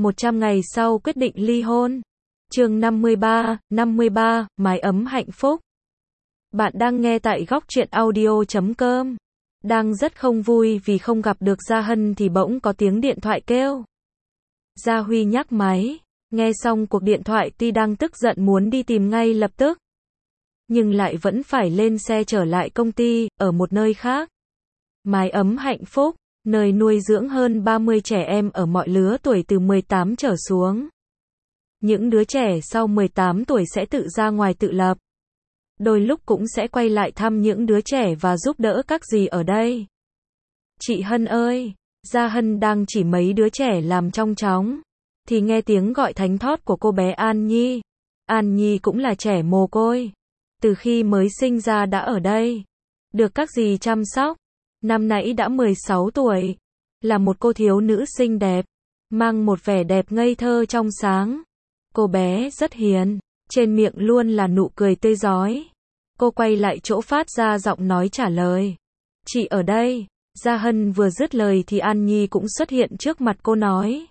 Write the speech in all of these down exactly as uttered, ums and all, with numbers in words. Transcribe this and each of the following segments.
một trăm ngày sau quyết định ly hôn. Chương năm mươi ba, năm mươi ba, mái ấm hạnh phúc. Bạn đang nghe tại góc truyện audio chấm com. Đang rất không vui vì không gặp được Gia Hân thì bỗng có tiếng điện thoại kêu. Gia Huy nhắc máy, nghe xong cuộc điện thoại tuy đang tức giận muốn đi tìm ngay lập tức, nhưng lại vẫn phải lên xe trở lại công ty, ở một nơi khác. Mái ấm hạnh phúc, nơi nuôi dưỡng hơn ba mươi trẻ em ở mọi lứa tuổi từ mười tám trở xuống. Những đứa trẻ sau mười tám tuổi sẽ tự ra ngoài tự lập. Đôi lúc cũng sẽ quay lại thăm những đứa trẻ và giúp đỡ các dì ở đây. Chị Hân ơi! Gia Hân đang chỉ mấy đứa trẻ làm trong chóng, thì nghe tiếng gọi thánh thót của cô bé An Nhi. An Nhi cũng là trẻ mồ côi. Từ khi mới sinh ra đã ở đây. Được các dì chăm sóc. Năm nãy đã mười sáu tuổi. Là một cô thiếu nữ xinh đẹp. Mang một vẻ đẹp ngây thơ trong sáng. Cô bé rất hiền. Trên miệng luôn là nụ cười tươi rói. Cô quay lại chỗ phát ra giọng nói trả lời. Chị ở đây. Gia Hân vừa dứt lời thì An Nhi cũng xuất hiện trước mặt cô nói.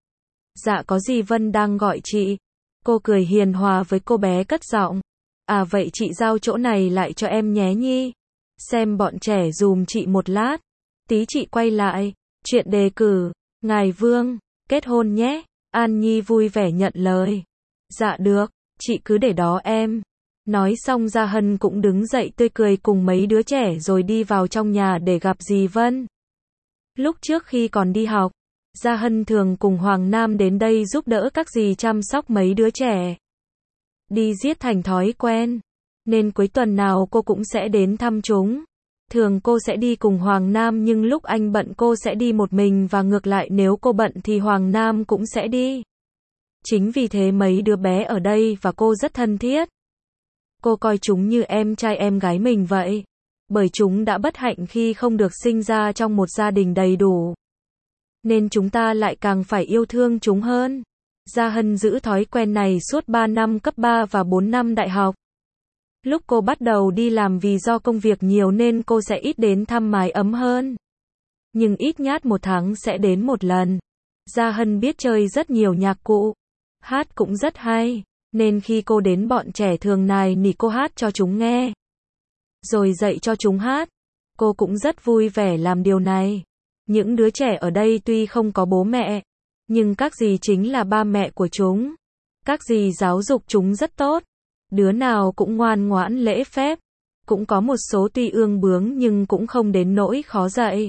Dạ có gì Vân đang gọi chị. Cô cười hiền hòa với cô bé cất giọng. À vậy chị giao chỗ này lại cho em nhé Nhi. Xem bọn trẻ dùm chị một lát. Tí chị quay lại. Chuyện đề cử. Ngài Vương. Kết hôn nhé. An Nhi vui vẻ nhận lời. Dạ được. Chị cứ để đó em. Nói xong Gia Hân cũng đứng dậy tươi cười cùng mấy đứa trẻ rồi đi vào trong nhà để gặp dì Vân. Lúc trước khi còn đi học, Gia Hân thường cùng Hoàng Nam đến đây giúp đỡ các dì chăm sóc mấy đứa trẻ. Đi giết thành thói quen, nên cuối tuần nào cô cũng sẽ đến thăm chúng. Thường cô sẽ đi cùng Hoàng Nam nhưng lúc anh bận cô sẽ đi một mình và ngược lại nếu cô bận thì Hoàng Nam cũng sẽ đi. Chính vì thế mấy đứa bé ở đây và cô rất thân thiết. Cô coi chúng như em trai em gái mình vậy. Bởi chúng đã bất hạnh khi không được sinh ra trong một gia đình đầy đủ. Nên chúng ta lại càng phải yêu thương chúng hơn. Gia Hân giữ thói quen này suốt ba năm cấp ba và bốn năm đại học. Lúc cô bắt đầu đi làm vì do công việc nhiều nên cô sẽ ít đến thăm mái ấm hơn. Nhưng ít nhát một tháng sẽ đến một lần. Gia Hân biết chơi rất nhiều nhạc cụ. Hát cũng rất hay. Nên khi cô đến bọn trẻ thường nài nỉ cô hát cho chúng nghe. Rồi dạy cho chúng hát. Cô cũng rất vui vẻ làm điều này. Những đứa trẻ ở đây tuy không có bố mẹ, nhưng các dì chính là ba mẹ của chúng. Các dì giáo dục chúng rất tốt. Đứa nào cũng ngoan ngoãn lễ phép. Cũng có một số tuy ương bướng nhưng cũng không đến nỗi khó dạy.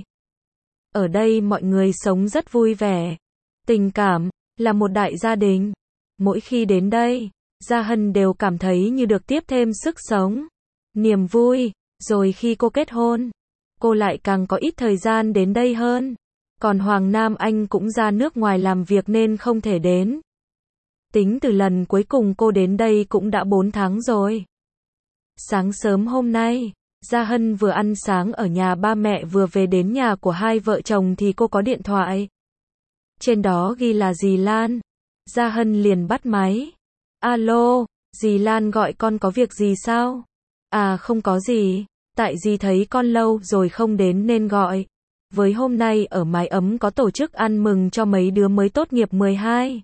Ở đây mọi người sống rất vui vẻ. Tình cảm, là một đại gia đình. Mỗi khi đến đây, Gia Hân đều cảm thấy như được tiếp thêm sức sống, niềm vui. Rồi khi cô kết hôn, cô lại càng có ít thời gian đến đây hơn. Còn Hoàng Nam anh cũng ra nước ngoài làm việc nên không thể đến. Tính từ lần cuối cùng cô đến đây cũng đã bốn tháng rồi. Sáng sớm hôm nay, Gia Hân vừa ăn sáng ở nhà ba mẹ vừa về đến nhà của hai vợ chồng thì cô có điện thoại. Trên đó ghi là dì Lan. Gia Hân liền bắt máy. Alo, dì Lan gọi con có việc gì sao? À không có gì, tại dì thấy con lâu rồi không đến nên gọi. Với hôm nay ở mái ấm có tổ chức ăn mừng cho mấy đứa mới tốt nghiệp mười hai.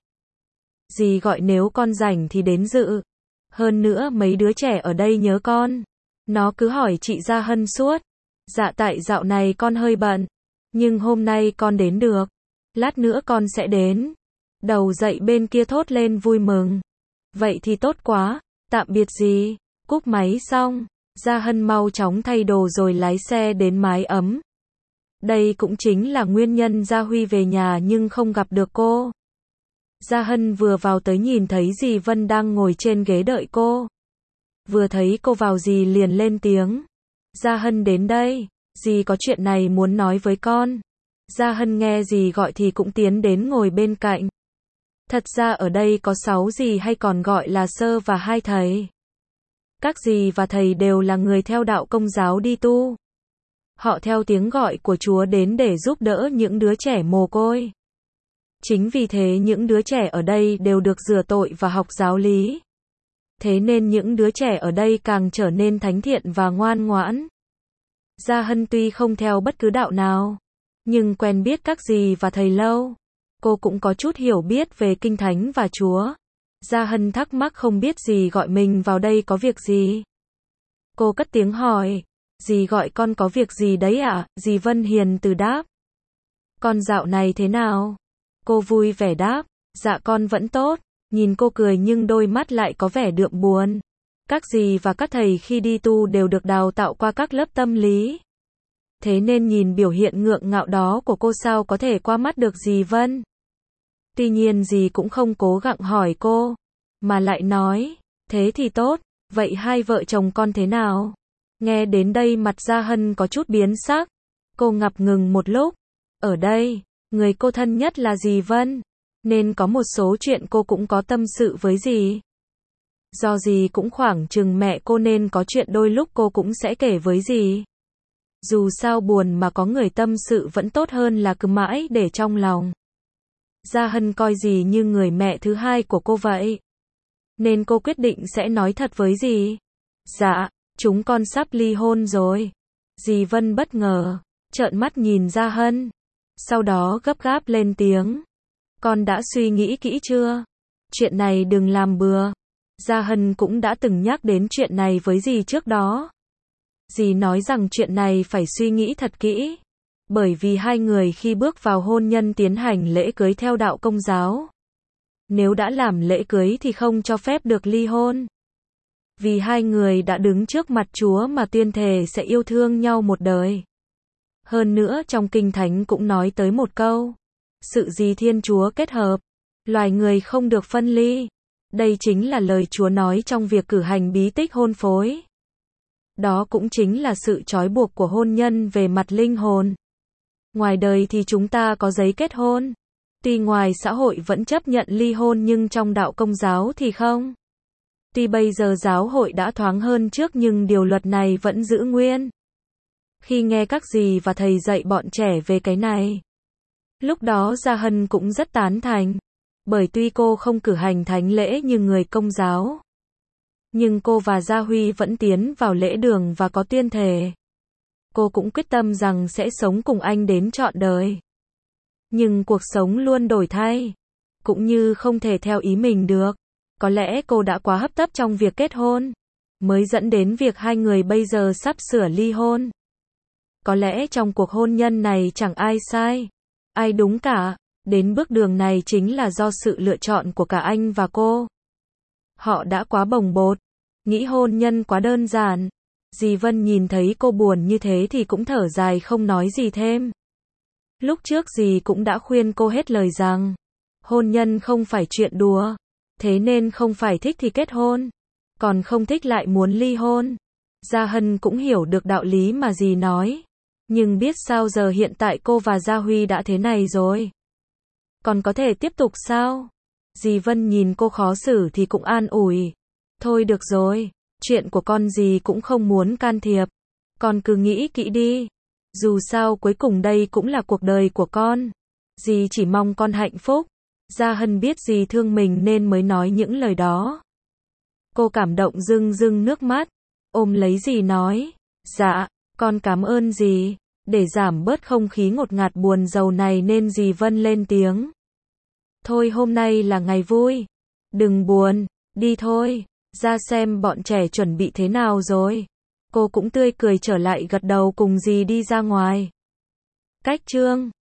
Dì gọi nếu con rảnh thì đến dự. Hơn nữa mấy đứa trẻ ở đây nhớ con. Nó cứ hỏi chị Gia Hân suốt. Dạ tại dạo này con hơi bận. Nhưng hôm nay con đến được. Lát nữa con sẽ đến. Đầu dậy bên kia thốt lên vui mừng. Vậy thì tốt quá, tạm biệt dì. Cúp máy xong, Gia Hân mau chóng thay đồ rồi lái xe đến mái ấm. Đây cũng chính là nguyên nhân Gia Huy về nhà nhưng không gặp được cô. Gia Hân vừa vào tới nhìn thấy dì Vân đang ngồi trên ghế đợi cô. Vừa thấy cô vào dì liền lên tiếng. Gia Hân đến đây, dì có chuyện này muốn nói với con. Gia Hân nghe dì gọi thì cũng tiến đến ngồi bên cạnh. Thật ra ở đây có sáu dì hay còn gọi là sơ và hai thầy. Các dì và thầy đều là người theo đạo Công giáo đi tu. Họ theo tiếng gọi của Chúa đến để giúp đỡ những đứa trẻ mồ côi. Chính vì thế những đứa trẻ ở đây đều được rửa tội và học giáo lý. Thế nên những đứa trẻ ở đây càng trở nên thánh thiện và ngoan ngoãn. Gia Hân tuy không theo bất cứ đạo nào, nhưng quen biết các dì và thầy lâu. Cô cũng có chút hiểu biết về Kinh Thánh và Chúa. Gia Hân thắc mắc không biết dì gọi mình vào đây có việc gì. Cô cất tiếng hỏi, dì gọi con có việc gì đấy ạ? À? Dì Vân hiền từ đáp. Con dạo này thế nào? Cô vui vẻ đáp, dạ con vẫn tốt. Nhìn cô cười nhưng đôi mắt lại có vẻ đượm buồn. Các dì và các thầy khi đi tu đều được đào tạo qua các lớp tâm lý. Thế nên nhìn biểu hiện ngượng ngạo đó của cô sao có thể qua mắt được dì Vân. Tuy nhiên dì cũng không cố gắng hỏi cô, mà lại nói, thế thì tốt, vậy hai vợ chồng con thế nào? Nghe đến đây mặt Gia Hân có chút biến sắc. Cô ngập ngừng một lúc. Ở đây, người cô thân nhất là dì Vân, nên có một số chuyện cô cũng có tâm sự với dì. Do dì cũng khoảng chừng mẹ cô nên có chuyện đôi lúc cô cũng sẽ kể với dì. Dù sao buồn mà có người tâm sự vẫn tốt hơn là cứ mãi để trong lòng. Gia Hân coi dì như người mẹ thứ hai của cô vậy. Nên cô quyết định sẽ nói thật với dì. Dạ, chúng con sắp ly hôn rồi. Dì Vân bất ngờ, trợn mắt nhìn Gia Hân. Sau đó gấp gáp lên tiếng. Con đã suy nghĩ kỹ chưa? Chuyện này đừng làm bừa. Gia Hân cũng đã từng nhắc đến chuyện này với dì trước đó. Dì nói rằng chuyện này phải suy nghĩ thật kỹ. Bởi vì hai người khi bước vào hôn nhân tiến hành lễ cưới theo đạo Công giáo. Nếu đã làm lễ cưới thì không cho phép được ly hôn. Vì hai người đã đứng trước mặt Chúa mà tuyên thề sẽ yêu thương nhau một đời. Hơn nữa trong Kinh Thánh cũng nói tới một câu. Sự gì Thiên Chúa kết hợp, loài người không được phân ly. Đây chính là lời Chúa nói trong việc cử hành bí tích hôn phối. Đó cũng chính là sự trói buộc của hôn nhân về mặt linh hồn. Ngoài đời thì chúng ta có giấy kết hôn. Tuy ngoài xã hội vẫn chấp nhận ly hôn nhưng trong đạo Công giáo thì không. Tuy bây giờ giáo hội đã thoáng hơn trước nhưng điều luật này vẫn giữ nguyên. Khi nghe các dì và thầy dạy bọn trẻ về cái này, lúc đó Gia Hân cũng rất tán thành. Bởi tuy cô không cử hành thánh lễ như người Công giáo, nhưng cô và Gia Huy vẫn tiến vào lễ đường và có tuyên thề. Cô cũng quyết tâm rằng sẽ sống cùng anh đến trọn đời. Nhưng cuộc sống luôn đổi thay, cũng như không thể theo ý mình được. Có lẽ cô đã quá hấp tấp trong việc kết hôn, mới dẫn đến việc hai người bây giờ sắp sửa ly hôn. Có lẽ trong cuộc hôn nhân này chẳng ai sai, ai đúng cả. Đến bước đường này chính là do sự lựa chọn của cả anh và cô. Họ đã quá bồng bột, nghĩ hôn nhân quá đơn giản. Dì Vân nhìn thấy cô buồn như thế thì cũng thở dài không nói gì thêm. Lúc trước dì cũng đã khuyên cô hết lời rằng, hôn nhân không phải chuyện đùa, thế nên không phải thích thì kết hôn, còn không thích lại muốn ly hôn. Gia Hân cũng hiểu được đạo lý mà dì nói, nhưng biết sao giờ hiện tại cô và Gia Huy đã thế này rồi. Còn có thể tiếp tục sao? Dì Vân nhìn cô khó xử thì cũng an ủi. Thôi được rồi, chuyện của con dì cũng không muốn can thiệp. Con cứ nghĩ kỹ đi. Dù sao cuối cùng đây cũng là cuộc đời của con. Dì chỉ mong con hạnh phúc. Gia Hân biết dì thương mình nên mới nói những lời đó. Cô cảm động rưng rưng nước mắt, ôm lấy dì nói. Dạ, con cảm ơn dì. Để giảm bớt không khí ngột ngạt buồn rầu này nên dì Vân lên tiếng. Thôi hôm nay là ngày vui. Đừng buồn, đi thôi. Ra xem bọn trẻ chuẩn bị thế nào rồi. Cô cũng tươi cười trở lại gật đầu cùng dì đi ra ngoài. Cách chương